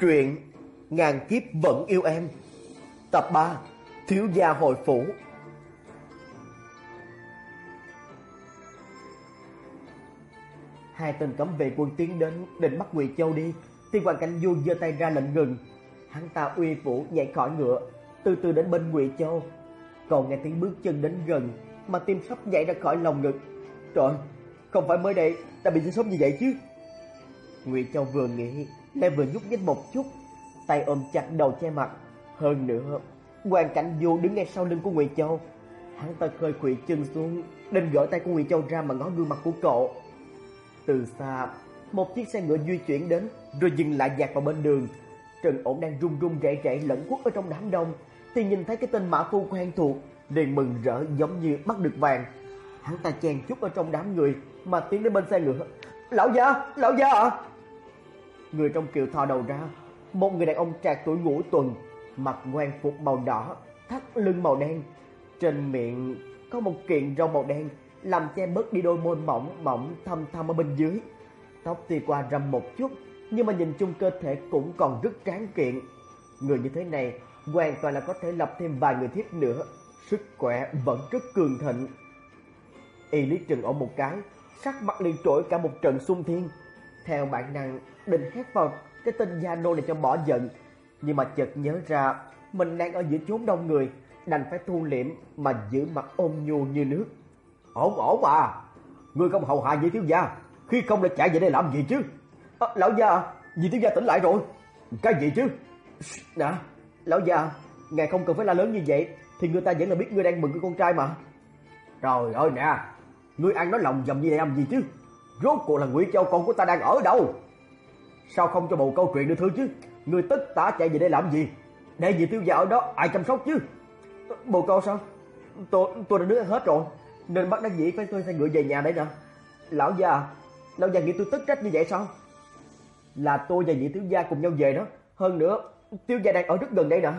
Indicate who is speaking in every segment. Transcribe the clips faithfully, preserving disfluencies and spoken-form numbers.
Speaker 1: Truyện Ngàn Kiếp Vẫn Yêu Em, tập ba, Thiếu gia hồi phủ. Hai tên cấm vệ quân tiến đến định bắt Ngụy Châu đi, thì Hoàng Cảnh Du giơ tay ra lệnh ngừng. Hắn ta uy vũ nhảy khỏi ngựa, từ từ đến bên Ngụy Châu. Còn nghe tiếng bước chân đến gần mà tim sắp nhảy ra khỏi lòng ngực. Trời, không phải mới đây đã bị sốt như vậy chứ? Ngụy Châu vừa nghĩ lại vừa nhúc nhích một chút, tay ôm chặt đầu che mặt. Hơn nữa, Hoàng Cảnh Du đứng ngay sau lưng của Ngụy Châu. Hắn ta khơi khuỵu chân xuống, định gỡ tay của Ngụy Châu ra mà ngó gương mặt của cậu. Từ xa, một chiếc xe ngựa di chuyển đến, rồi dừng lại dạt vào bên đường. Trần Ổn đang run run rẩy rẩy lẫn quất ở trong đám đông, thì nhìn thấy cái tên mã phu quen thuộc, liền mừng rỡ giống như bắt được vàng. Hắn ta chen chúc ở trong đám người mà tiến đến bên xe ngựa. Lão gia, lão gia ạ! À? Người trong kiệu thò đầu ra, một người đàn ông trạc tuổi ngũ tuần, mặc quan phục màu đỏ, thắt lưng màu đen, trên miệng có một kiện râu màu đen làm che bớt đi đôi môi mỏng mỏng thâm thâm ở bên dưới. Tóc thì qua râm một chút, nhưng mà nhìn chung cơ thể cũng còn rất tráng kiện. Người như thế này hoàn toàn là có thể lập thêm vài người thiếp nữa, sức khỏe vẫn rất cường thịnh. Y liếc Trần Ổn một cái, sắc mặt liền trỗi cả một trận xung thiên. Theo bản năng định hét vào cái tên gia nô này cho bỏ giận, nhưng mà chợt nhớ ra mình đang ở giữa chốn đông người, đành phải thu liễm mà giữ mặt ôn nhu như nước. Ổn ổn à, ngươi không hầu hạ Nhị thiếu gia, khi không lại chạy về đây làm gì chứ? À, lão gia, Nhị thiếu gia tỉnh lại rồi. Cái gì chứ? Nè, lão gia, ngài không cần phải la lớn như vậy, thì người ta vẫn là biết ngươi đang mừng cái con trai mà. Trời ơi nè, ngươi ăn nói lòng vòng như vậy làm gì chứ? Rốt cuộc là Ngụy Châu con của ta đang ở đâu? Sao không cho bầu câu chuyện được thư chứ? Ngươi tất tả chạy về đây làm gì? Để Nhị thiếu gia ở đó ai chăm sóc chứ? Bồ câu sao? Tôi tôi đã nước hết rồi, nên bắt đắc dĩ phải thuê xe ngựa về nhà đấy nè. Lão gia, lão gia nghĩ tôi tức trách như vậy sao? Là tôi và Nhị thiếu gia cùng nhau về đó. Hơn nữa, thiếu gia đang ở rất gần đây nè.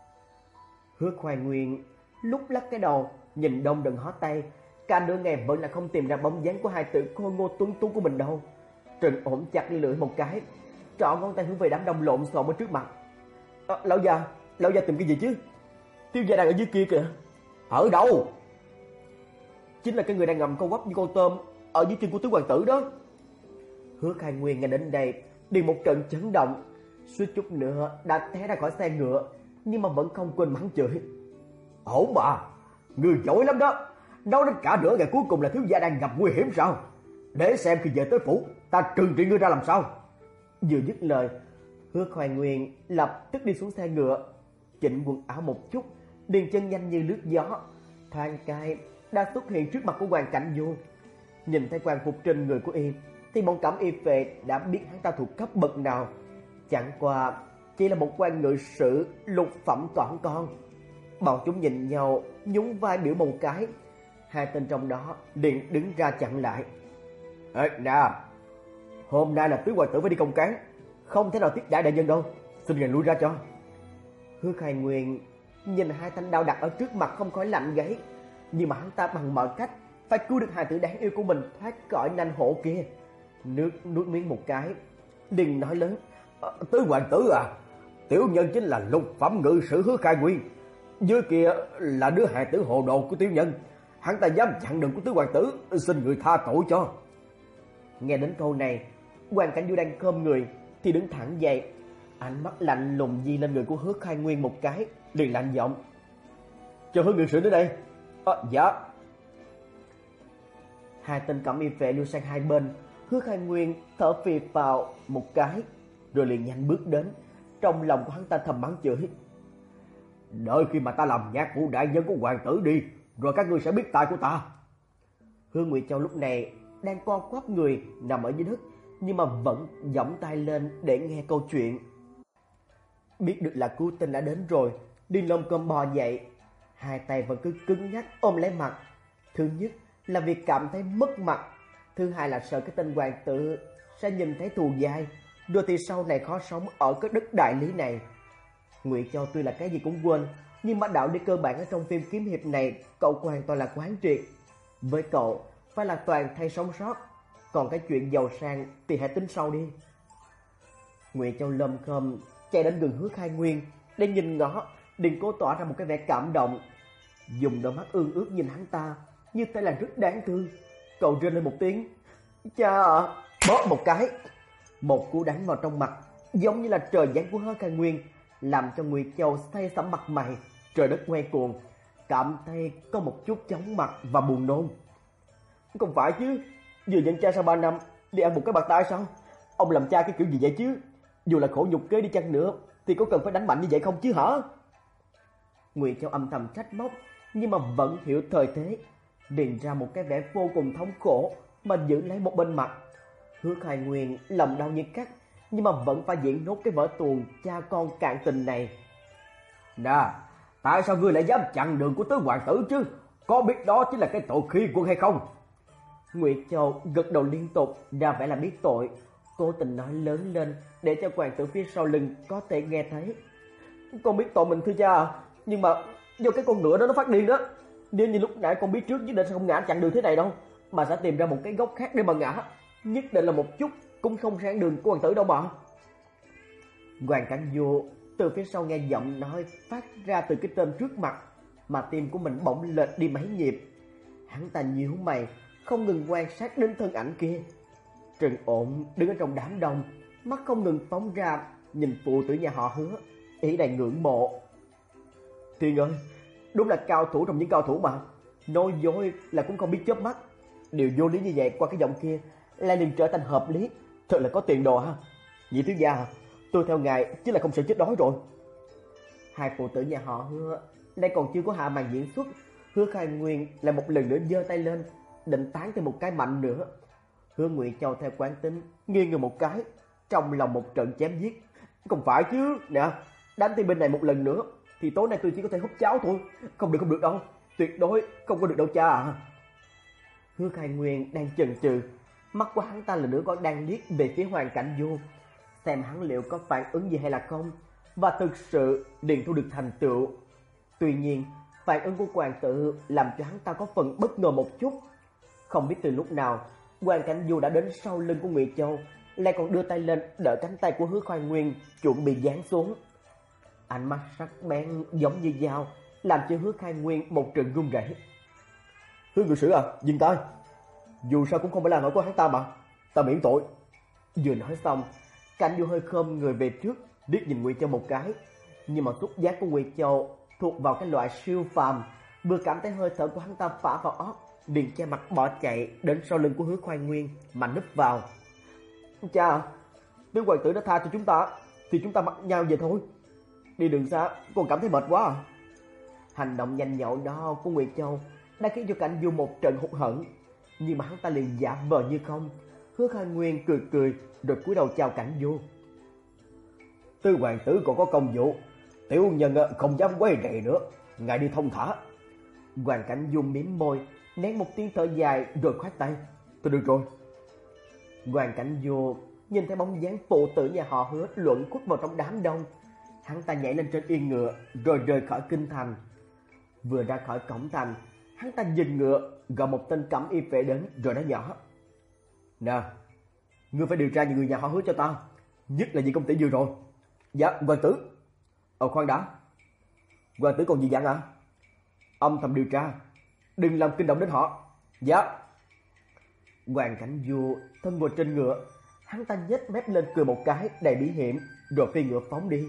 Speaker 1: Hứa Hoài Nguyên lúc lắc cái đầu, nhìn đông đừng hó tay. Cả nửa ngày vẫn là không tìm ra bóng dáng của hai tử khôi ngô tuấn tú của mình đâu. Trần Ổn chặt lưỡi một cái, trỏ ngón tay hướng về đám đông lộn xộn ở trước mặt. À, lão gia, lão gia tìm cái gì chứ? Thiếu gia đang ở dưới kia kìa. Ở đâu? Chính là cái người đang ngậm câu quắp như con tôm ở dưới chân của tứ hoàng tử đó. Hứa Khai Nguyên nghe đến đây liền một trận chấn động, suýt chút nữa đã té ra khỏi xe ngựa, nhưng mà vẫn không quên mắng chửi. Ổn mà, người giỏi lắm đó. Nói đến cả nửa ngày cuối cùng là thiếu gia đang gặp nguy hiểm sao? Để xem khi về tới phủ ta trừng trị ngươi ra làm sao. Vừa dứt lời, Hứa Hoài Nguyên lập tức đi xuống xe ngựa, chỉnh quần áo một chút, điền chân nhanh như lướt gió, thoáng cái đã xuất hiện trước mặt của Hoàng Cảnh Du. Nhìn thấy quan phục trên người của y, thì bọn cẩm y vệ đã biết hắn ta thuộc cấp bậc nào. Chẳng qua chỉ là một quan ngự sử lục phẩm toản con. Bọn chúng nhìn nhau, nhún vai biểu một cái. Hai tên trong đó liền đứng ra chặn lại. Ê nè, hôm nay là tứ hoàng tử phải đi công cán, không thể nào tiếp đãi đại nhân đâu, xin ngài lui ra cho. Hứa Khai Nguyên nhìn hai thanh đao đặt ở trước mặt không khỏi lạnh gáy, nhưng mà hắn ta bằng mọi cách phải cứu được hài tử đáng yêu của mình thoát khỏi nanh hổ kia. Nước nuốt miếng một cái, liền nói lớn. Tứ hoàng tử à, tiểu nhân chính là lục phẩm ngự sử Hứa Khai Nguyên, dưới kia là đứa hài tử hồ đồ của tiểu nhân, hắn ta dám chặn đường của tứ hoàng tử, xin người tha tội cho. Nghe đến câu này, Hoàng Cảnh Du đang khom người thì đứng thẳng dậy, ánh mắt lạnh lùng di lên người của Hứa Khai Nguyên một cái, liền lạnh giọng. Cho Hứa ngự sử đến đây. À, dạ. Hai tên cẩm y vệ lui sang hai bên. Hứa Khai Nguyên thở phì phào một cái, rồi liền nhanh bước đến. Trong lòng của hắn ta thầm mắng chửi. Đợi khi mà ta làm nhạc vụ đại nhân của hoàng tử đi, rồi các ngươi sẽ biết tài của ta. Hứa Ngụy Châu lúc này đang co quắp người nằm ở dưới đất, nhưng mà vẫn giỏng tay lên để nghe câu chuyện. Biết được là cứu tinh đã đến rồi, liền lom cơm bò dậy, hai tay vẫn cứ cứng nhắc ôm lấy mặt. Thứ nhất là việc cảm thấy mất mặt, thứ hai là sợ cái tên hoàng tử sẽ nhìn thấy thù dai, rồi thì sau này khó sống ở cái đất đại lý này. Ngụy Châu tuy là cái gì cũng quên, nhưng mà đạo lý cơ bản ở trong phim kiếm hiệp này cậu hoàn toàn là quán triệt. Với cậu phải là toàn thay sống sót, còn cái chuyện giàu sang thì hãy tính sau đi. Ngụy Châu lâm khom chạy đến gần Hứa Khai Nguyên để nhìn ngó, liền cố tỏ ra một cái vẻ cảm động, dùng đôi mắt ương ướt nhìn hắn ta, như thế là rất đáng thương. Cậu rên lên một tiếng, cha ạ, bóp một cái, một cú đánh vào trong mặt, giống như là trời giáng của Hứa Khai Nguyên, làm cho Nguyệt Châu say sẩm mặt mày, trời đất quay cuồng, cảm thấy có một chút chóng mặt và buồn nôn. Không phải chứ, vừa nhận cha sau ba năm đi ăn một cái bạt tai sao? Ông làm cha cái kiểu gì vậy chứ? Dù là khổ nhục kế đi chăng nữa thì có cần phải đánh mạnh như vậy không chứ hả? Nguyệt Châu âm thầm trách móc, nhưng mà vẫn hiểu thời thế, điền ra một cái vẻ vô cùng thống khổ mà giữ lấy một bên mặt. Hứa Khai Nguyên lòng đau như cắt, nhưng mà vẫn phải diễn nốt cái vở tuồng cha con cạn tình này. Nè, tại sao ngươi lại dám chặn đường của tứ hoàng tử chứ? Có biết đó chính là cái tội khi quân hay không? Nguyệt Châu gật đầu liên tục, ra vẻ là biết tội, cố tình nói lớn lên để cho hoàng tử phía sau lưng có thể nghe thấy. Con biết tội mình thưa cha, nhưng mà do cái con ngựa đó nó phát điên đó. Nếu như lúc nãy con biết trước nhất định sẽ không ngã chặn đường thế này đâu, mà sẽ tìm ra một cái góc khác để mà ngã. Nhất định là một chút cũng không sang đường của hoàng tử đâu mà. Hoàng Cảnh Vô từ phía sau nghe giọng nói phát ra từ cái tên trước mặt, mà tim của mình bỗng lệch đi mấy nhịp. Hắn ta nhíu mày, không ngừng quan sát đến thân ảnh kia. Trần Ổn đứng ở trong đám đông, mắt không ngừng phóng ra, nhìn phụ tử nhà họ Hứa, ý đầy ngưỡng mộ. Thiên ơi, đúng là cao thủ trong những cao thủ mà. Nói dối là cũng không biết chớp mắt. Điều vô lý như vậy qua cái giọng kia lại liền trở thành hợp lý. Thật là có tiền đồ ha. Nhị thiếu gia hả? Tôi theo ngài chứ là không sợ chết đói rồi. Hai phụ tử nhà họ Hứa lại còn chưa có hạ màn diễn xuất, Hứa Khai Nguyên lại một lần nữa giơ tay lên, định tán thêm một cái mạnh nữa. Hứa Nguyệt Châu theo quán tính nghiêng người một cái, trong lòng một trận chém giết. Không phải chứ, nè, đánh thêm bên này một lần nữa thì tối nay tôi chỉ có thể húp cháo thôi. Không được, không được đâu, tuyệt đối không có được đâu cha à. Hứa Khai Nguyên đang chần chừ, mắt của hắn ta lần nữa còn đang liếc về phía Hoàng Cảnh Vô, xem hắn liệu có phản ứng gì hay là không, và thực sự liền thu được thành tựu. Tuy nhiên, phản ứng của hoàng tử làm cho hắn ta có phần bất ngờ một chút. Không biết từ lúc nào, Hoàng Cảnh Vô đã đến sau lưng của Nguyệt Châu, lại còn đưa tay lên đỡ cánh tay của Hứa Khai Nguyên chuẩn bị giáng xuống. Ánh mắt sắc bén giống như dao, làm cho Hứa Khai Nguyên một trận run rẩy. Hứa ngự sử à, dừng tay. Dù sao cũng không phải là lỗi của hắn ta mà, ta miễn tội. Vừa nói xong, Cảnh Vô hơi khom người về trước, liếc nhìn Nguyệt Châu một cái, nhưng mà xúc giác của Nguyệt Châu thuộc vào cái loại siêu phàm, vừa cảm thấy hơi thở của hắn ta phả vào óc, liền che mặt bỏ chạy đến sau lưng của Hứa Khai Nguyên mà núp vào. Cha, nếu hoàng tử đã tha cho chúng ta thì chúng ta mặc nhau về thôi. Đi đường xa còn cảm thấy mệt quá à. Hành động nhanh nhậu đó của Nguyệt Châu đã khiến cho Cảnh Vô một trận hụt hẫng, nhưng mà hắn ta liền giả vờ như không. Hứa Khai Nguyên cười cười rồi cúi đầu chào Cảnh Vô. Tư hoàng tử còn có công vụ, tiểu nhân không dám quay rầy nữa, ngài đi thông thả. Hoàng Cảnh Vô mím môi, nén một tiếng thở dài rồi khoát tay. Tôi được rồi. Hoàng Cảnh Vô nhìn thấy bóng dáng phụ tử nhà họ Hứa luẩn quất vào trong đám đông, hắn ta nhảy lên trên yên ngựa rồi rời khỏi kinh thành. Vừa ra khỏi cổng thành, hắn ta dừng ngựa, gọi một tên cẩm y vệ đến rồi nói nhỏ. Nè, ngươi phải điều tra những người nhà họ Hứa cho ta, nhất là vì công tử vừa rồi. Dạ, hoàng tử. Ờ khoan đã, hoàng tử còn gì dặn à? Âm thầm điều tra, đừng làm kinh động đến họ. Dạ. Hoàng Cảnh Vô thân ngồi trên ngựa, hắn ta nhếch mép lên cười một cái đầy bí hiểm, rồi phi ngựa phóng đi.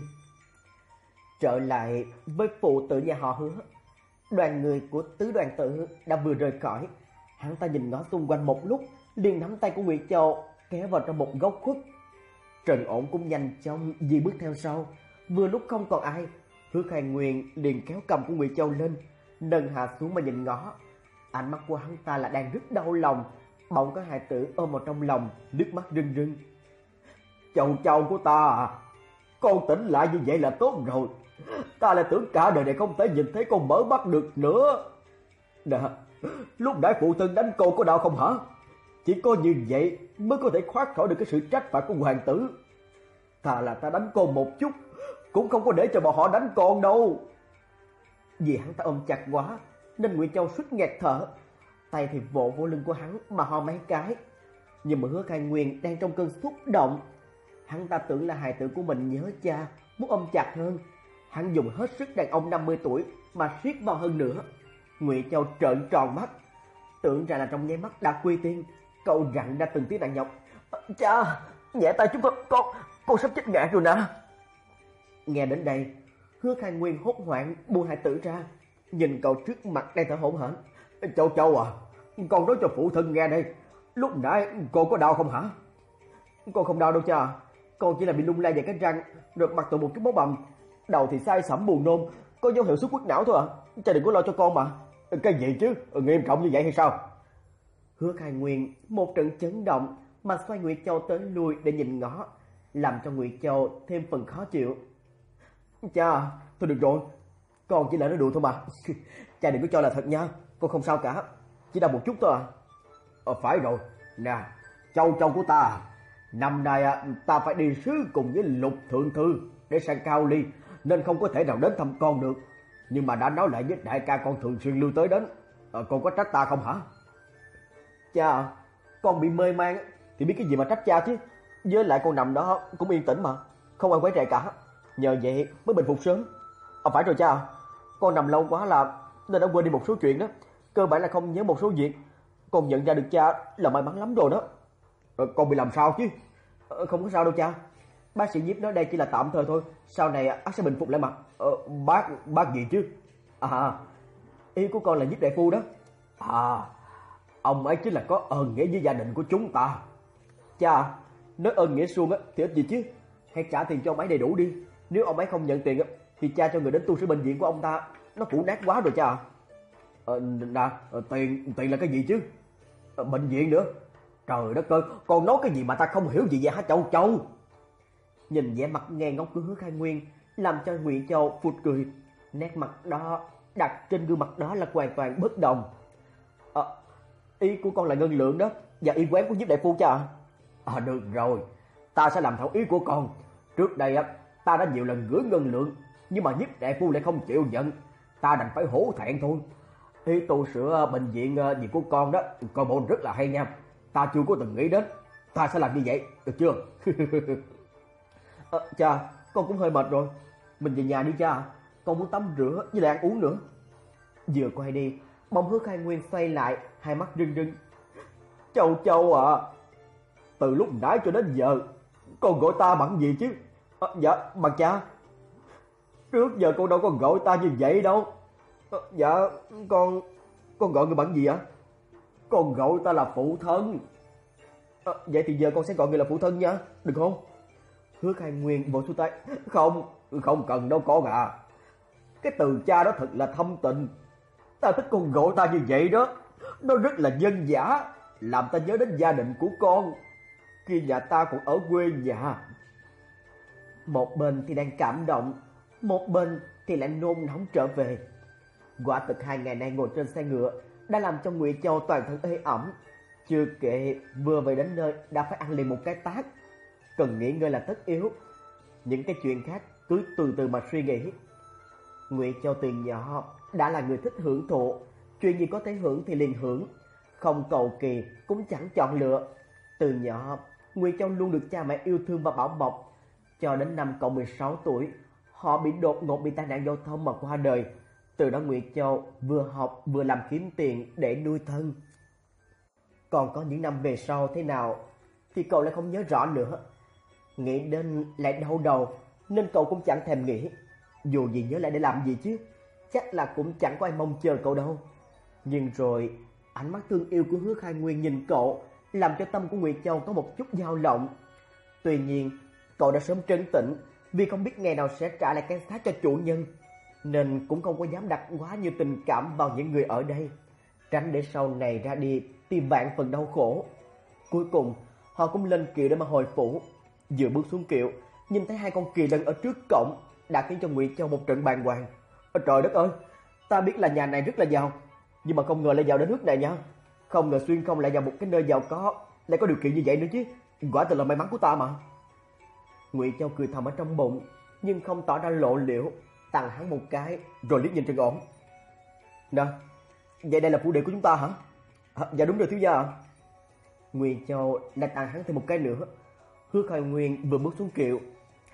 Speaker 1: Trở lại với phụ tử nhà họ Hứa, đoàn người của tứ đoàn tử đã vừa rời khỏi. Hắn ta nhìn ngó xung quanh một lúc, liền nắm tay của Nguyệt Châu kéo vào trong một góc khuất. Trần Ổn cũng nhanh chóng di bước theo sau. Vừa lúc không còn ai, Hứa Khai Nguyên liền kéo cầm của Nguyệt Châu lên, nâng hạ xuống mà nhìn ngó. Ánh mắt của hắn ta là đang rất đau lòng, bỗng có hài tử ôm vào trong lòng, nước mắt rưng rưng. Châu Châu của ta à, con tỉnh lại như vậy là tốt rồi. Ta lại tưởng cả đời này không thể nhìn thấy con mở mắt được nữa. Nè, lúc nãy phụ thân đánh con có đau không hả? Chỉ có như vậy mới có thể thoát khỏi được cái sự trách phạt của hoàng tử. Thà là ta đánh con một chút, cũng không có để cho bọn họ đánh con đâu. Vì hắn ta ôm chặt quá nên Nguyệt Châu suýt nghẹt thở, tay thì vỗ vô lưng của hắn mà ho mấy cái. Nhưng mà Hứa Khai Nguyên đang trong cơn xúc động, hắn ta tưởng là hài tử của mình nhớ cha muốn ôm chặt hơn. Hắn dùng hết sức đàn ông năm mươi tuổi mà siết vào hơn nữa. Ngụy Châu trợn tròn mắt, tưởng ra là trong nháy mắt đã quy tiên. Cậu rặn ra từng tiếng nặng nhọc: "Cha, nhẹ tay chúng con, con, con sắp chết ngạt rồi nè." Nghe đến đây, Hứa Khai Nguyên hốt hoảng buông hai tử ra, nhìn cậu trước mặt đang thở hổn hển. "Châu Châu à, con nói cho phụ thân nghe đây, lúc nãy cô có đau không hả?" "Con không đau đâu cha, con chỉ là bị lung lay về cái răng, rồi mặt tụ một chút máu bầm, đầu thì say sẩm buồn nôn, có dấu hiệu xuất huyết não thôi à. Cha đừng có lo cho con mà." "Cái gì chứ, nghiêm trọng như vậy hay sao?" Hứa Khai Nguyên một trận chấn động mà xoay Ngụy Châu tới lui để nhìn ngó, làm cho Ngụy Châu thêm phần khó chịu. "Cha, thôi được rồi, con chỉ là nói đùa thôi mà. Cha đừng có cho là thật nha, con không sao cả, chỉ đau một chút thôi à." "Ờ phải rồi, nè, Châu Châu của ta, năm nay ta phải đi sứ cùng với Lục thượng thư để sang Cao Ly, nên không có thể nào đến thăm con được. Nhưng mà đã nói lại với đại ca con thường xuyên lưu tới đến, à, con có trách ta không hả?" "Cha, con bị mê man thì biết cái gì mà trách cha chứ. Với lại con nằm đó cũng yên tĩnh mà, không ai quấy rầy cả, nhờ vậy mới bình phục sớm." "À, phải rồi cha, con nằm lâu quá là nên đã quên đi một số chuyện đó, cơ bản là không nhớ một số việc. Con nhận ra được cha là may mắn lắm rồi đó." "Ờ, con bị làm sao chứ?" Ờ, "Không có sao đâu cha, bác sĩ Nhiếp nói đây chỉ là tạm thời thôi, sau này ắt sẽ bình phục lại mà." Ờ, bác bác gì chứ?" "À, ý của con là Nhiếp đại phu đó." "À, ông ấy chính là có ơn nghĩa với gia đình của chúng ta." "Cha, nói ơn nghĩa suông á thì ít gì chứ, hãy trả tiền cho ông ấy đầy đủ đi. Nếu ông ấy không nhận tiền á thì cha cho người đến tu sửa bệnh viện của ông ta, nó cũ nát quá rồi cha." "Ờ, nè, tiền tiền là cái gì chứ?" Ờ, "Bệnh viện nữa. Trời đất ơi, con nói cái gì mà ta không hiểu gì vậy hả Châu Châu?" Nhìn vẻ mặt ngây ngốc của Hứa Khai Nguyên làm cho Ngụy Châu phụt cười, nét mặt đó đặt trên gương mặt đó là hoàn toàn bất đồng. "Ờ, ý của con là ngân lượng đó và y quán của Nhiếp đại phu cha." "À được rồi, ta sẽ làm theo ý của con. Trước đây á ta đã nhiều lần gửi ngân lượng, nhưng mà Nhiếp đại phu lại không chịu nhận, ta đành phải hổ thẹn thôi. Ý tu sửa bệnh viện gì của con đó, coi bộ rất là hay nha. Ta chưa có từng nghĩ đến, ta sẽ làm như vậy, được chưa?" "Ờ, cha, con cũng hơi mệt rồi, mình về nhà đi cha, con muốn tắm rửa với lại ăn uống nữa." Vừa quay đi, bỗng Hứa Khai Nguyên xoay lại, hai mắt rưng rưng. "Châu Châu à, từ lúc nãy cho đến giờ, con gọi ta bằng gì chứ?" À, "Dạ, bằng cha." "Trước giờ con đâu có gọi ta như vậy đâu." À, "Dạ, con con gọi người bằng gì ạ?" "Con gọi ta là phụ thân." À, "Vậy thì giờ con sẽ gọi người là phụ thân nha, được không?" Hứa Khai Nguyên vội xua tay. "Không, không cần đâu con à. Cái từ cha đó thật là thâm tình. Ta thích con gọi ta như vậy đó, nó rất là dân dã, làm ta nhớ đến gia đình của con khi nhà ta còn ở quê nhà." Một bên thì đang cảm động, một bên thì lại nôn nóng trở về. Quả thực hai ngày nay ngồi trên xe ngựa đã làm cho Ngụy Châu toàn thân ê ẩm, chưa kể vừa về đến nơi đã phải ăn liền một cái tát. Cần nghỉ ngơi là tất yếu, những cái chuyện khác cứ từ từ mà suy nghĩ. Ngụy Châu từ nhỏ đã là người thích hưởng thụ, chuyện gì có thể hưởng thì liền hưởng, không cầu kỳ cũng chẳng chọn lựa. Từ nhỏ, Ngụy Châu luôn được cha mẹ yêu thương và bảo bọc, cho đến năm cậu mười sáu tuổi, họ bị đột ngột bị tai nạn giao thông mà qua đời. Từ đó Ngụy Châu vừa học vừa làm kiếm tiền để nuôi thân. Còn có những năm về sau thế nào thì cậu lại không nhớ rõ nữa. Nghĩ đến lại đau đầu nên cậu cũng chẳng thèm nghĩ. Dù gì nhớ lại để làm gì chứ, chắc là cũng chẳng có ai mong chờ cậu đâu. Nhưng rồi ánh mắt thương yêu của Hứa Khai Nguyên nhìn cậu làm cho tâm của Ngụy Châu có một chút dao động. Tuy nhiên cậu đã sớm trấn tĩnh, vì không biết ngày nào sẽ trả lại cái xác cho chủ nhân, nên cũng không có dám đặt quá nhiều tình cảm vào những người ở đây, tránh để sau này ra đi tìm vạn phần đau khổ. Cuối cùng họ cũng lên kiệu để mà hồi phủ. Vừa bước xuống kiệu, nhìn thấy hai con kỳ lân ở trước cổng đã khiến cho Ngụy Châu một trận bàng hoàng. Trời đất ơi, ta biết là nhà này rất là giàu, nhưng mà không ngờ lại giàu đến nước này nha. Không ngờ xuyên không lại vào một cái nơi giàu có, lại có điều kiện như vậy nữa chứ. Quả thật là may mắn của ta mà. Ngụy Châu cười thầm ở trong bụng, nhưng không tỏ ra lộ liễu, tặng hắn một cái rồi liếc nhìn Trần Ổn. Nè, vậy đây là phủ đệ của chúng ta hả? À, dạ đúng rồi thiếu gia ạ. Ngụy Châu lại tặng hắn thêm một cái nữa. Hứa Khai Nguyên vừa bước xuống kiệu,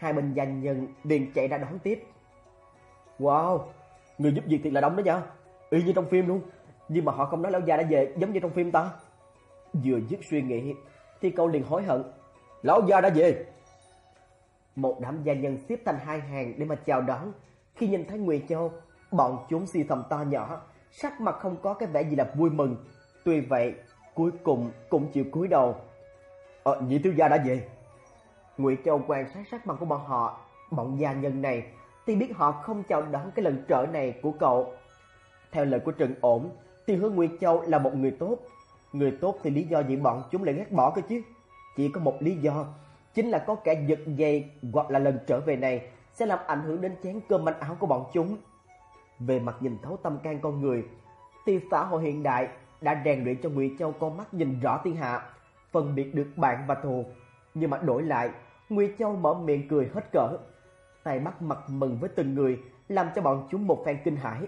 Speaker 1: Hai bên gia nhân liền chạy ra đón tiếp. Wow, người giúp việc thiệt là đông đó nha, y như trong phim luôn. Nhưng mà họ không nói lão già đã về giống như trong phim ta. Vừa dứt suy nghĩ thì cậu liền hối hận. Lão già đã về. Một đám gia nhân xếp thành hai hàng để mà chào đón. Khi nhìn thấy Ngụy Châu, bọn chúng xì thầm to nhỏ, sắc mặt không có cái vẻ gì là vui mừng. Tuy vậy, cuối cùng cũng chịu cúi đầu. Ờ, nhị thiếu gia đã về. Ngụy Châu quan sát sắc mặt của bọn họ, bọn gia nhân này thì biết họ không chào đón cái lần trở này của cậu. Theo lời của Trần Ổn thì Hứa Ngụy Châu là một người tốt. Người tốt thì lý do gì bọn chúng lại ghét bỏ cơ chứ? Chỉ có một lý do, chính là có kẻ giật dây hoặc là lần trở về này sẽ làm ảnh hưởng đến chén cơm manh áo của bọn chúng. Về mặt nhìn thấu tâm can con người thì xã hội hiện đại đã rèn luyện cho Ngụy Châu con mắt nhìn rõ thiên hạ, phân biệt được bạn và thù. Nhưng mà đổi lại, Ngụy Châu mở miệng cười hết cỡ, tay bắt mặt mừng với từng người, làm cho bọn chúng một phen kinh hãi.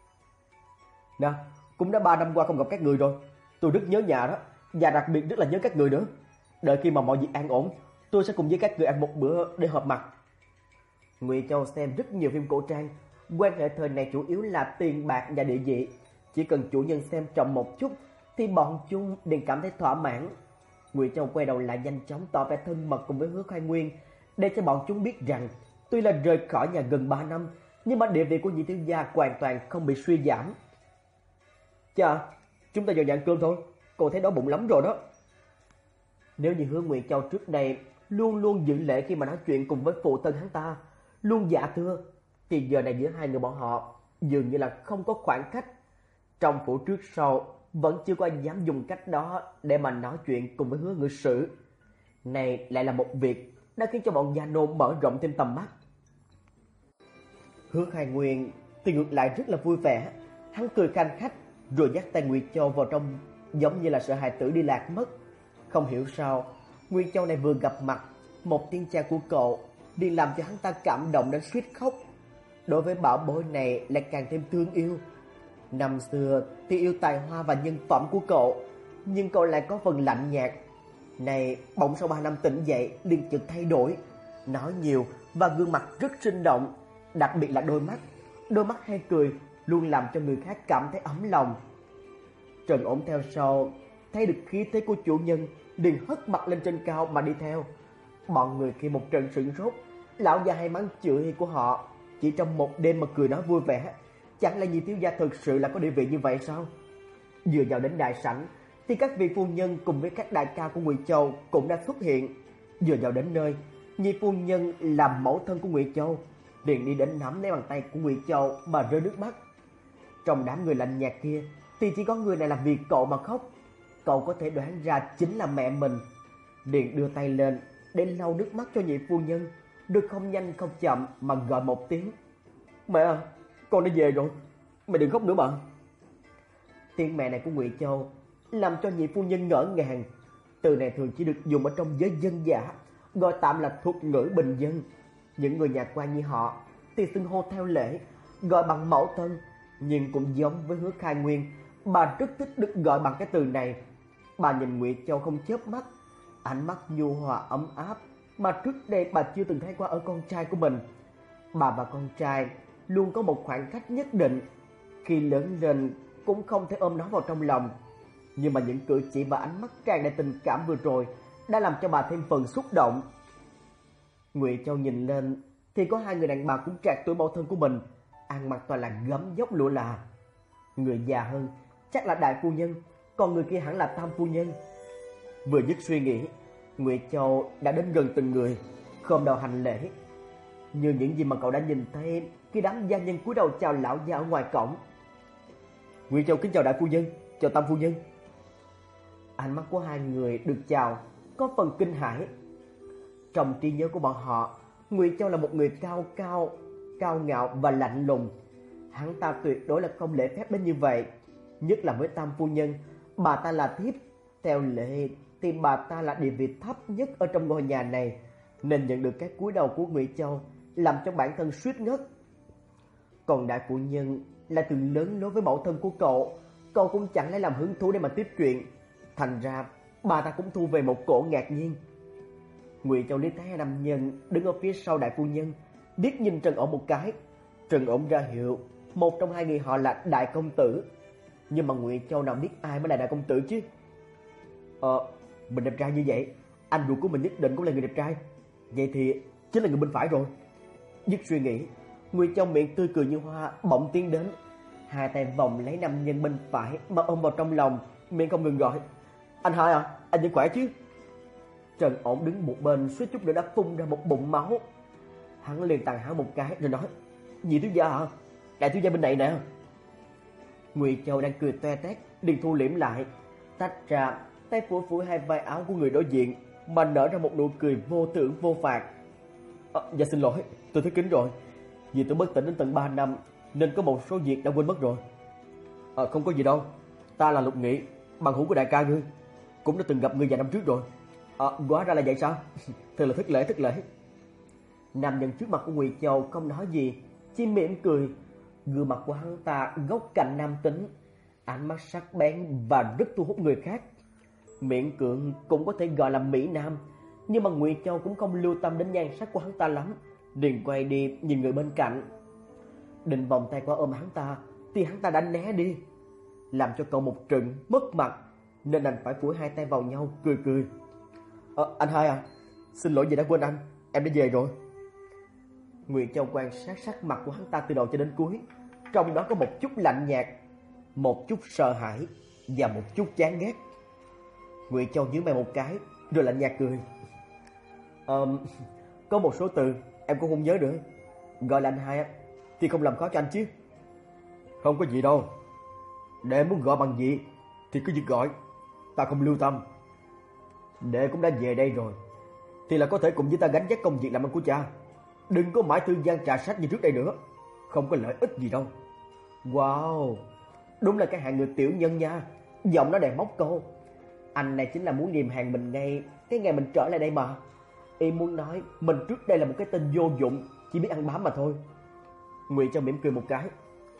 Speaker 1: Nè, cũng đã ba năm qua không gặp các người rồi, tôi rất nhớ nhà đó, và đặc biệt rất là nhớ các người nữa. Đợi khi mà mọi việc an ổn, tôi sẽ cùng với các người ăn một bữa để họp mặt. Ngụy Châu xem rất nhiều phim cổ trang, quan hệ thời này chủ yếu là tiền bạc và địa vị. Chỉ cần chủ nhân xem trọng một chút thì bọn chúng đều cảm thấy thỏa mãn. Ngụy Châu quay đầu lại nhanh chóng tỏ vẻ thân mật cùng với Hứa Khai Nguyên, để cho bọn chúng biết rằng tuy là rời khỏi nhà gần ba năm, nhưng mà địa vị của nhị thiếu gia hoàn toàn không bị suy giảm. Chà, chúng ta vào nhà ăn cơm thôi, cô thấy đói bụng lắm rồi đó. Nếu như Hứa Ngụy Châu trước đây luôn luôn giữ lễ khi mà nói chuyện cùng với phụ thân hắn ta, luôn dạ thưa, thì giờ này giữa hai người bọn họ dường như là không có khoảng cách. Trong phủ trước sau vẫn chưa có ai dám dùng cách đó để mà nói chuyện cùng với Hứa ngự sử. Này lại là một việc đã khiến cho bọn gia nô mở rộng thêm tầm mắt. Hứa Khai Nguyên thì ngược lại rất là vui vẻ, hắn cười khanh khách rồi dắt tay Ngụy Châu vào trong, giống như là sợ hài tử đi lạc mất. Không hiểu sao, Ngụy Châu này vừa gặp mặt, một tiếng chào của cậu đi làm cho hắn ta cảm động đến suýt khóc. Đối với bảo bối này lại càng thêm thương yêu. Năm xưa thì yêu tài hoa và nhân phẩm của cậu, nhưng cậu lại có phần lạnh nhạt. Này bỗng sau ba năm tỉnh dậy liền chợt thay đổi, nói nhiều và gương mặt rất sinh động, đặc biệt là đôi mắt, đôi mắt hay cười luôn làm cho người khác cảm thấy ấm lòng. Trần Ổn theo sau thấy được khí thế của chủ nhân, liền hất mặt lên trên cao mà đi theo. Bọn người kia một trận sửng sốt, lão già hay mắng chửi của họ chỉ trong một đêm mà cười nói vui vẻ. Chẳng lẽ nhị thiếu gia thực sự là có địa vị như vậy sao? Vừa vào đến đại sảnh thì các vị phu nhân cùng với các đại ca của Ngụy Châu cũng đã xuất hiện. Vừa vào đến nơi, nhị phu nhân làm mẫu thân của Ngụy Châu liền đi đến nắm lấy bàn tay của Ngụy Châu mà rơi nước mắt. Trong đám người lạnh nhạt kia thì chỉ có người này là vì cậu mà khóc. Cậu có thể đoán ra chính là mẹ mình, liền đưa tay lên để lau nước mắt cho nhị phu nhân, được không nhanh không chậm mà gọi một tiếng. Mẹ à, con đã về rồi, mẹ đừng khóc nữa mà. Tiếng mẹ này của Ngụy Châu làm cho nhị phu nhân ngỡ ngàng. Từ này thường chỉ được dùng ở trong giới dân dã, gọi tạm là thuật ngữ bình dân. Những người nhà quan như họ thì xưng hô theo lễ, gọi bằng mẫu thân. Nhưng cũng giống với Hứa Khai Nguyên, bà rất thích được gọi bằng cái từ này. Bà nhìn Ngụy Châu không chớp mắt, ánh mắt nhu hòa ấm áp mà trước đây bà chưa từng thấy qua ở con trai của mình. Bà và con trai luôn có một khoảng cách nhất định, khi lớn lên cũng không thể ôm nó vào trong lòng. Nhưng mà những cử chỉ và ánh mắt tràn đầy tình cảm vừa rồi đã làm cho bà thêm phần xúc động. Ngụy Châu nhìn lên thì có hai người đàn bà cũng trạc tuổi mẫu thân của mình, ăn mặc toàn là gấm dốc lụa là. Người già hơn chắc là đại phu nhân, còn người kia hẳn là tam phu nhân. Vừa dứt suy nghĩ, Ngụy Châu đã đến gần từng người, khom đầu hành lễ, như những gì mà cậu đã nhìn thấy khi đám gia nhân cúi đầu chào lão già ở ngoài cổng. Ngụy Châu kính chào đại phu nhân, chào tam phu nhân. Ánh mắt của hai người được chào có phần kinh hãi. Trong trí nhớ của bọn họ, Ngụy Châu là một người cao cao, cao ngạo và lạnh lùng. Hắn ta tuyệt đối là không lễ phép đến như vậy, nhất là với tam phu nhân. Bà ta là thiếp, theo lệ thì bà ta là địa vị thấp nhất ở trong ngôi nhà này, nên nhận được cái cúi đầu của Ngụy Châu làm cho bản thân suýt ngất. Còn đại phu nhân là từ lớn đối với mẫu thân của cậu, cậu cũng chẳng lấy làm hứng thú để mà tiếp chuyện. Thành ra bà ta cũng thu về một cổ ngạc nhiên. Ngụy Châu liếc thấy hai nam nhân đứng ở phía sau đại phu nhân, liếc nhìn Trần Ổn một cái. Trần Ổn ra hiệu một trong hai người họ là đại công tử, nhưng mà Ngụy Châu nào biết ai mới là đại công tử chứ. Ờ, mình đẹp trai như vậy, anh ruột của mình nhất định cũng là người đẹp trai, vậy thì chính là người bên phải rồi. Dứt suy nghĩ, Ngụy Châu miệng tươi cười như hoa bỗng tiến đến, hai tay vòng lấy nam nhân bên phải mà ôm vào trong lòng, miệng không ngừng gọi: "Anh hai à, anh vẫn khỏe chứ?" Trần Ổn đứng một bên suýt chút nữa đã phun ra một bụng máu. Hắn liền tàn hắn một cái rồi nói: "Nhị thiếu gia hả? Đại thiếu gia bên này nè." Ngụy Châu đang cười toe toét, liền thu liễm lại, tách ra tay phủi phủi hai vai áo của người đối diện mà nở ra một nụ cười vô thưởng vô phạt. À, dạ xin lỗi, tôi thất kính rồi. Vì tôi bất tỉnh đến tận ba năm nên có một số việc đã quên mất rồi. À, không có gì đâu, ta là Lục Nghị, bằng hữu của đại ca ngươi, cũng đã từng gặp ngươi vài năm trước rồi. À, hóa ra là vậy sao? Thật là thất lễ thất lễ. Nam nhân trước mặt của Ngụy Châu không nói gì, chỉ mỉm cười. Gương mặt của hắn ta góc cạnh nam tính, ánh mắt sắc bén và rất thu hút người khác. Miễn cưỡng cũng có thể gọi là mỹ nam, nhưng mà Ngụy Châu cũng không lưu tâm đến nhan sắc của hắn ta lắm, liền quay đi nhìn người bên cạnh. Định vòng tay qua ôm hắn ta thì hắn ta đã né đi, làm cho cậu một trận mất mặt, nên đành phải phủi hai tay vào nhau cười cười. Ờ, anh hai à, xin lỗi vì đã quên anh, em đã về rồi. Ngụy Châu quan sát sắc mặt của hắn ta từ đầu cho đến cuối, trong đó có một chút lạnh nhạt, một chút sợ hãi và một chút chán ghét. Ngụy Châu nhướng mày một cái rồi lạnh nhạt cười. Ờ, có một số từ em cũng không nhớ nữa, gọi là anh hai thì không làm khó cho anh chứ? Không có gì đâu, đệ muốn gọi bằng gì thì cứ việc gọi, ta không lưu tâm. Đệ cũng đã về đây rồi thì là có thể cùng với ta gánh vác công việc làm ăn của cha, đừng có mãi thư gian trà sách như trước đây nữa, không có lợi ích gì đâu. Wow, đúng là cái hạng người tiểu nhân nha, giọng nó đầy móc câu. Anh này chính là muốn niềm hàng mình ngay cái ngày mình trở lại đây mà. Ý muốn nói mình trước đây là một cái tên vô dụng, chỉ biết ăn bám mà thôi. Ngụy Châu mỉm cười một cái.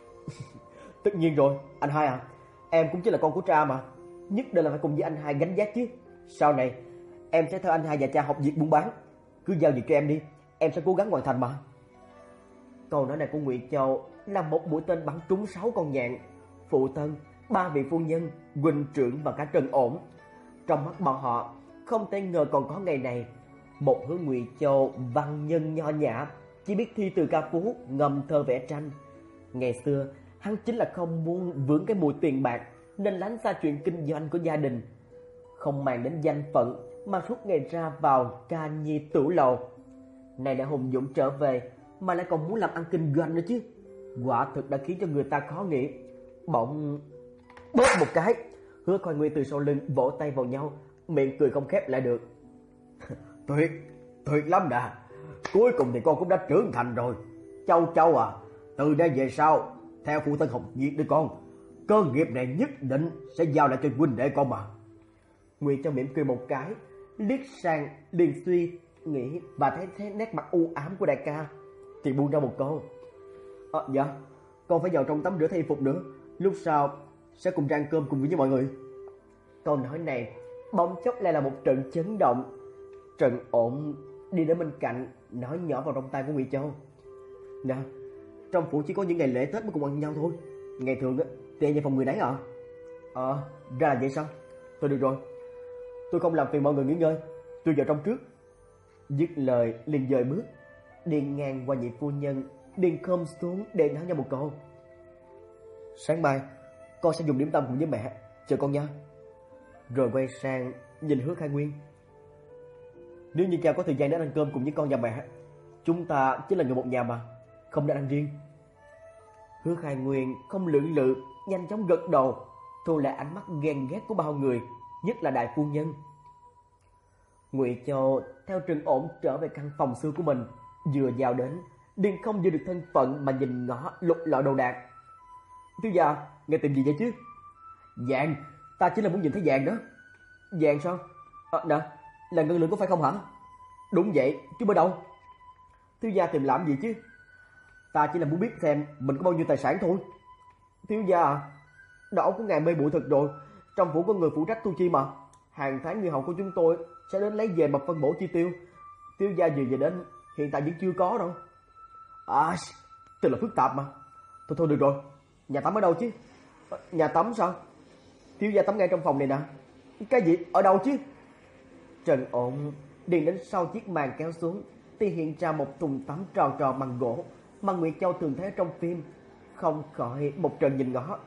Speaker 1: Tất nhiên rồi, anh hai à, em cũng chỉ là con của cha mà, nhất định là phải cùng với anh hai gánh vác chứ. Sau này em sẽ theo anh hai và cha học việc buôn bán, cứ giao việc cho em đi, em sẽ cố gắng hoàn thành mà. Câu nói này của Ngụy Châu là một mũi tên bắn trúng sáu con nhạn. Phụ thân, ba vị phu nhân, huynh trưởng và cả Trần Ổn, trong mắt bọn họ không thể ngờ còn có ngày này. Một Hứa Ngụy Châu văn nhân nho nhã, chỉ biết thi từ ca phú, ngâm thơ vẽ tranh. Ngày xưa hắn chính là không muốn vướng cái mùi tiền bạc, nên lánh xa chuyện kinh doanh của gia đình, không màng đến danh phận mà suốt ngày ra vào ca nhi tửu lầu. Này đã hùng dũng trở về mà lại còn muốn làm ăn kinh doanh nữa chứ, quả thực đã khiến cho người ta khó nghĩ. Bỗng bóp một cái, Hứa Khôi Nguyên từ sau lưng vỗ tay vào nhau, miệng cười không khép lại được. Tuyệt, tuyệt lắm nè, cuối cùng thì con cũng đã trưởng thành rồi. Châu Châu à, từ đây về sau theo phụ thân học việc đi con, cơ nghiệp này nhất định sẽ giao lại cho huynh đệ con mà. Ngụy Châu mỉm cười một cái, liếc sang liền suy nghĩ và thấy, thấy nét mặt u ám của đại ca thì buông ra một câu. À, dạ, con phải vào trong tắm rửa thay phục nữa, lúc sau sẽ cùng ra ăn cơm cùng với mọi người. Câu nói này bỗng chốc lại là một trận chấn động. Trần Ổn đi đến bên cạnh nói nhỏ vào trong tai của Ngụy Châu. Nè, trong phủ chỉ có những ngày lễ Tết mới cùng ăn nhau thôi, ngày thường á thì về phòng người đấy à? Ờ, à, ra là vậy sao? Thôi được rồi, tôi không làm phiền mọi người nghỉ ngơi, tôi vào trong trước. Dứt lời liền dời bước, đi ngang qua nhị phu nhân, liền khom xuống để nói nhau một câu. Sáng mai con sẽ dùng điểm tâm cùng với mẹ, chờ con nha. Rồi quay sang nhìn Hứa Khai Nguyên. Nếu như cha có thời gian đến ăn cơm cùng với con và mẹ, chúng ta chính là người một nhà mà, không nên ăn riêng. Hứa Khai Nguyên không lưỡng lự, nhanh chóng gật đầu, thu lại ánh mắt ghen ghét của bao người, nhất là đại phu nhân. Ngụy Châu theo Trần Ổn trở về căn phòng xưa của mình, vừa vào đến liền không giữ được thân phận mà nhìn ngó lục lọi đồ đạc. Thiếu gia, nghe tìm gì vậy chứ? Vàng, ta chỉ là muốn nhìn thấy vàng đó. Vàng sao? À, nè, là ngân lượng có phải không hả? Đúng vậy, chứ ở đâu? Thiếu gia tìm làm gì chứ? Ta chỉ là muốn biết xem mình có bao nhiêu tài sản thôi. Thiếu gia à, đầu của ngài mê bụi thật rồi, trong phủ có người phụ trách thu chi mà. Hàng tháng người hầu của chúng tôi sẽ đến lấy về mà phân bổ chi tiêu, Thiếu gia vừa về đến, hiện tại vẫn chưa có đâu. À, tức là phức tạp mà. Thôi thôi được rồi, nhà tắm ở đâu chứ? Nhà tắm sao? Thiếu gia tắm ngay trong phòng này nè. Cái gì? Ở đâu chứ? Trần Ổn điền đến sau chiếc màn kéo xuống thì hiện ra một thùng tắm tròn tròn bằng gỗ mà Nguyệt Châu thường thấy trong phim, không khỏi một trận nhìn ngó.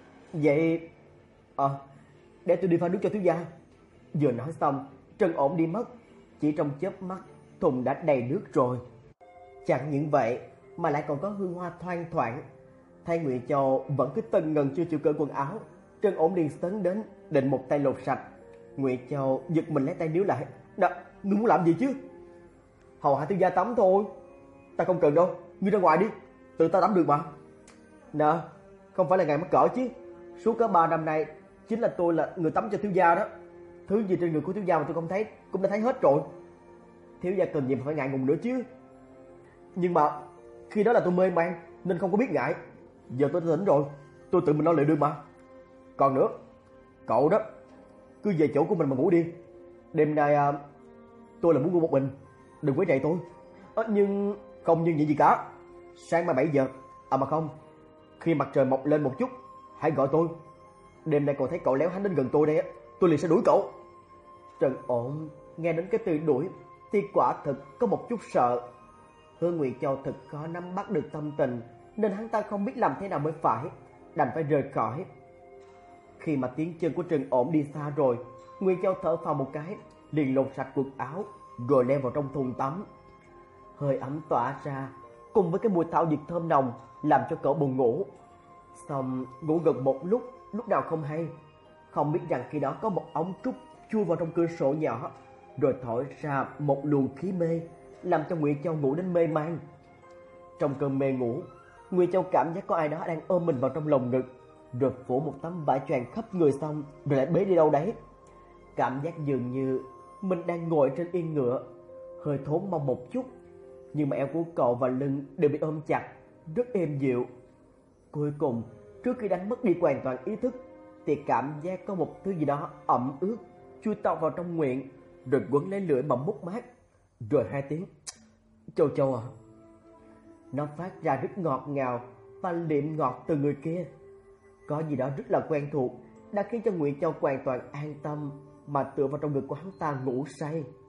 Speaker 1: Vậy ờ à, để tôi đi pha nước cho thiếu gia. Vừa nói xong, Trần Ổn đi mất, chỉ trong chớp mắt thùng đã đầy nước rồi. Chẳng những vậy mà lại còn có hương hoa thoang thoảng. Thấy Nguyệt Châu vẫn cứ tần ngần chưa chịu cởi quần áo, Trần Ổn liền sấn đến định một tay lột sạch. Nguyệt Châu giật mình lấy tay níu lại. Nè, ngươi muốn làm gì chứ? Hầu hạ thiếu gia tắm thôi. Ta không cần đâu, ngươi ra ngoài đi, tự ta tắm được mà. Nè, không phải là ngài mắc cỡ chứ. Suốt cả ba năm nay chính là tôi là người tắm cho thiếu gia đó. Thứ gì trên người của thiếu gia mà tôi không thấy cũng đã thấy hết rồi. Thiếu gia cần gì mà phải ngại ngùng nữa chứ. Nhưng mà khi đó là tôi mê man nên không có biết ngại. Giờ tôi tỉnh rồi, tôi tự mình lo liệu được mà. Còn nữa, cậu đó cứ về chỗ của mình mà ngủ đi. Đêm nay à, tôi là muốn ngủ một mình, đừng quấy rầy tôi. À, nhưng không nhưng gì gì cả. Sáng mai bảy giờ, à mà không, khi mặt trời mọc lên một chút hãy gọi tôi. Đêm nay cậu thấy cậu léo hánh đến gần tôi đây á, tôi liền sẽ đuổi cậu. Trần Ổn nghe đến cái từ đuổi thì quả thực có một chút sợ. Hương Nguyệt Châu thật khó nắm bắt được tâm tình nên hắn ta không biết làm thế nào mới phải, đành phải rời khỏi. Khi mà tiếng chân của Trần Ổn đi xa rồi, Nguyệt Châu thở phào một cái, liền lột sạch quần áo rồi leo vào trong thùng tắm. Hơi ấm tỏa ra cùng với cái mùi thảo dược thơm nồng làm cho cậu buồn ngủ. Xong ngủ gần một lúc, lúc nào không hay, không biết rằng khi đó có một ống trúc chui vào trong cửa sổ nhỏ rồi thổi ra một luồng khí mê, làm cho Nguyệt Châu ngủ đến mê man. Trong cơn mê ngủ, Nguyệt Châu cảm giác có ai đó đang ôm mình vào trong lồng ngực, rồi phủ một tấm vải choàng khắp người xong rồi lại bế đi đâu đấy. Cảm giác dường như mình đang ngồi trên yên ngựa, hơi thốn mong một chút, nhưng mà eo của cậu và lưng đều bị ôm chặt, rất êm dịu. Cuối cùng, trước khi đánh mất đi hoàn toàn ý thức, thì cảm giác có một thứ gì đó ẩm ướt chui tọt vào trong miệng, rồi quấn lấy lưỡi mà mút mát. Rồi hai tiếng Châu Châu à. Nó phát ra rất ngọt ngào và liệm ngọt từ người kia. Có gì đó rất là quen thuộc đã khiến cho Nguyệt Châu hoàn toàn an tâm mà tựa vào trong ngực của hắn ta ngủ say.